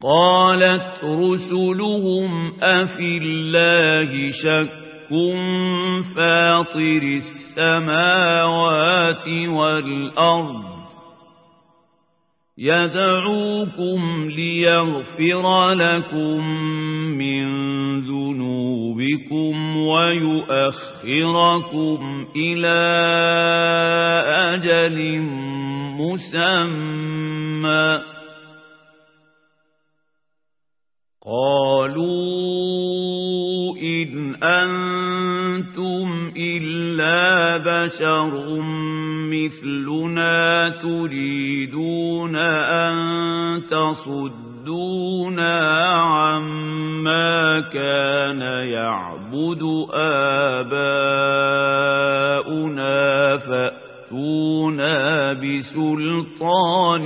قالت رسلهم أفي الله شك فاطر السماوات والأرض يدعوكم ليغفر لكم من ذنوبكم ويؤخركم إلى أجل مسمى قالوا إن أنتم إلا بشر مثلنا تريدون أن تصدونا عما كان يعبد آباؤنا فأتونا بسلطان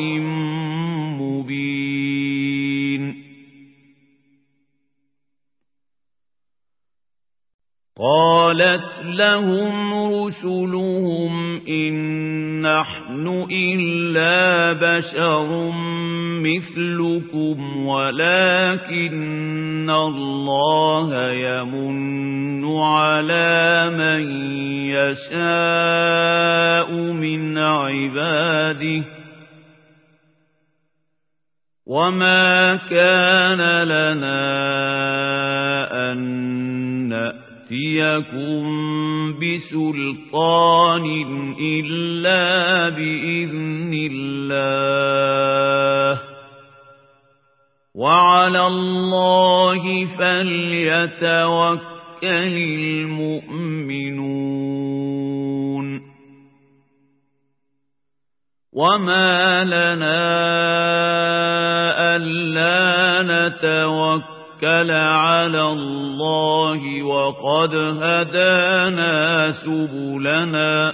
مبين قالت لهم رسلهم إن نحن إلا بشر مثلكم ولكن الله يمن على من يشاء من عباده وما كان لنا أن نأتيكم بسلطان إلا بإذن الله وعلى الله فليتوكل المؤمنون وما لنا ألا نتوكل على الله وقد هدانا سبلنا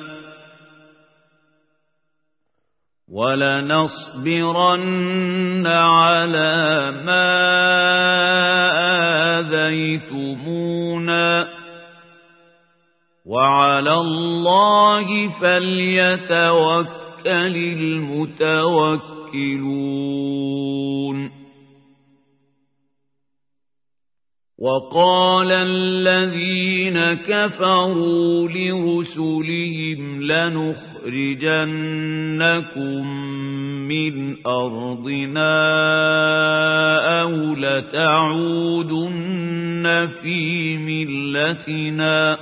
ولنصبرن على ما آذيتمونا وعلى الله فليتوكل المتوكلون وقال الذين كفروا لرسلهم لنخرجنكم من أرضنا أو لتعودن في ملتنا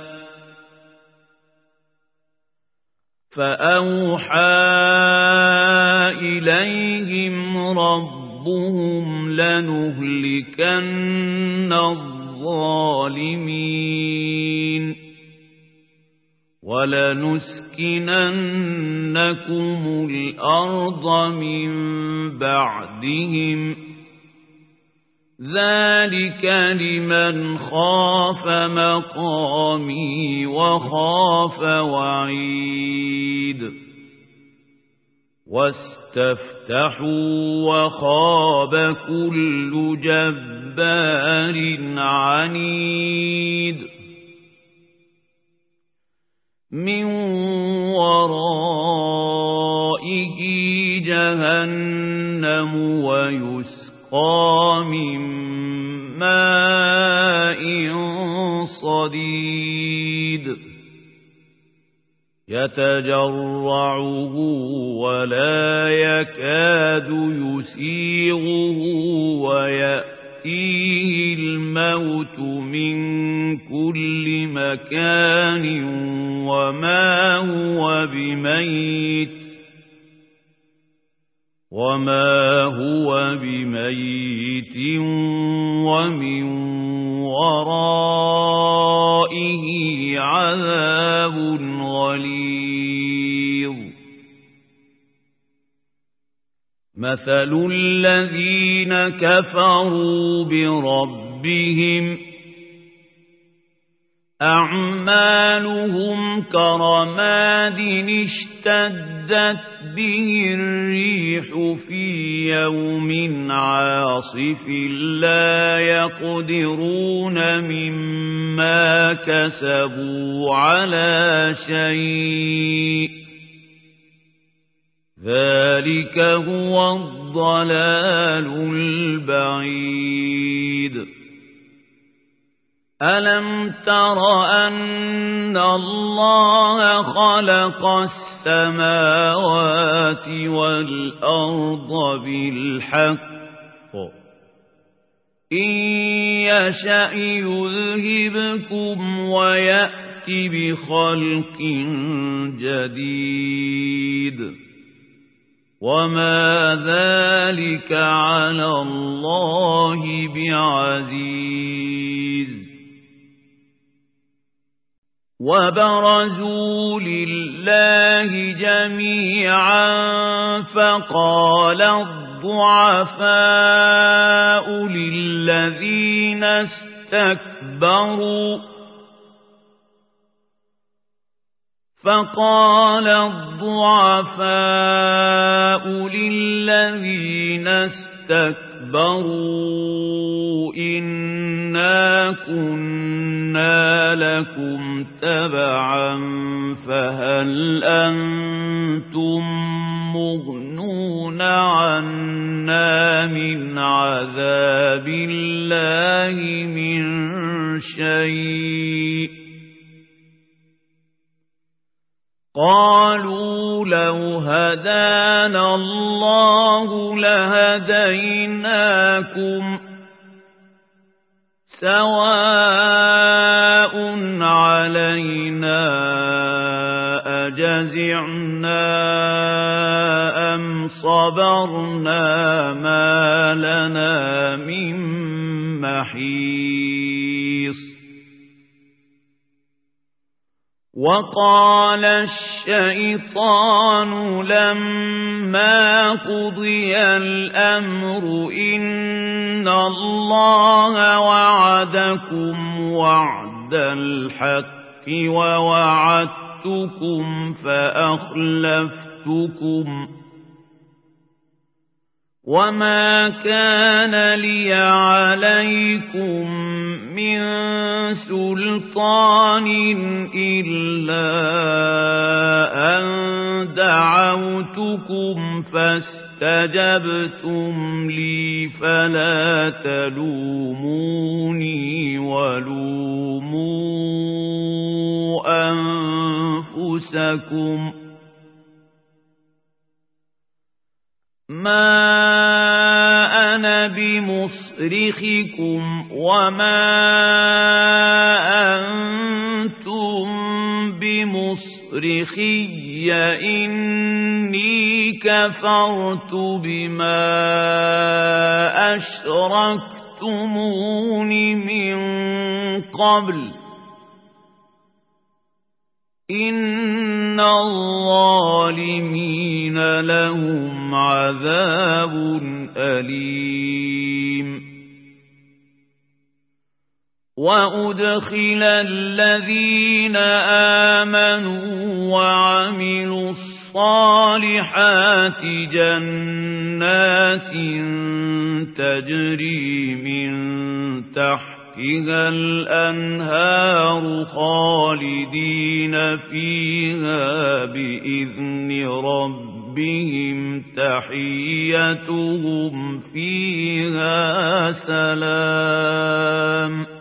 فأوحى إليهم ربهم لنهلكن الظالمين ولنسكننكم الأرض من بعدهم ذلك لمن خاف مقامي وخاف وعيد واستفتحوا وخاب كل جبار عنيد من ورائه جهنم ويسقى من ماء صديد يتجرعه ولا يكاد يسيغه ويأتيه الموت من كل مكان وما هو بميت ومن ورائه عذاب غليظ مثل الذين كفروا بربهم أعمالهم كرماد اشتدت به الريح في يوم عاصف لا يقدرون مما كسبوا على شيء ذلك هو الضلال البعيد ألم تر أن الله خلق السماوات والأرض بالحق إن يشأ يذهبكم ويأت بخلق جديد وما ذلك على الله بعزيز وبرزوا لله جميعا فقال الضعفاء للذين استكبروا إنا كنا لكم تبعا فهل أنتم مغنون عنا من عذاب الله من شيء قالوا لو هدانا الله لهديناكم سواء علينا أجزعنا أم صبرنا ما لنا من محيص وقال الشيطان لما قضي الأمر إن الله وعدكم وعد الحق ووعدتكم فأخلفتكم وما كان لي عليكم من سلطان إلا أن دعوتكم فاستجبتم لي فلا تلوموني ولوموا أنفسكم ما أنا بمصرخكم وما أنتم بمصرخي إني كفرت بما أشركتمون من قبل إن الظالمين لهم عذاب أليم وأدخل الذين آمنوا وعملوا الصالحات جنات تجري من تحتها الأنهار خالدين فيها بإذن ربهم تحيتهم فيها سلام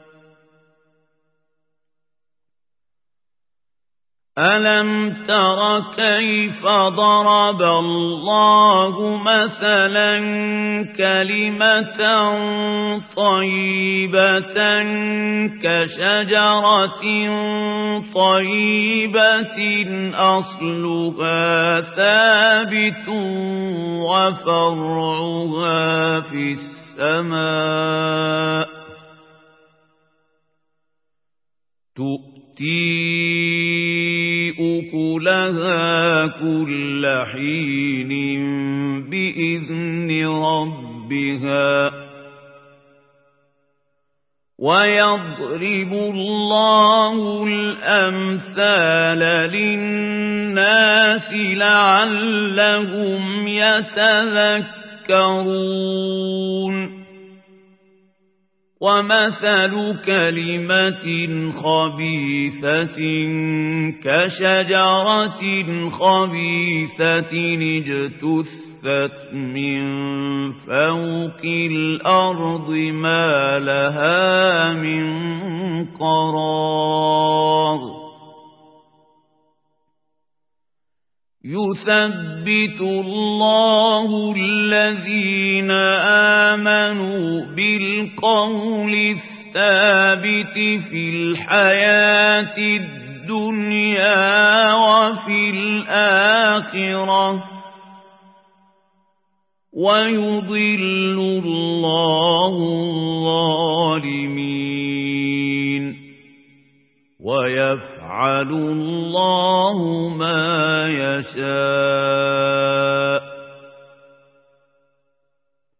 ألم تر كيف ضرب الله مثلا كلمة طيبة كشجرة طيبة أصلها ثابت وفرعها في السماء تؤتي أكلها كل حين بإذن ربها ويضرب الله الأمثال للناس لعلهم يتذكرون ومثل كلمة خبيثة كشجرة خبيثة اجتثت من فوق الأرض ما لها من قرار يثبت الله الذين آمنوا بالقول الثابت في الحياة الدنيا وفي الآخرة ويضل الله الظالمين ويفعل الله ما يشاء.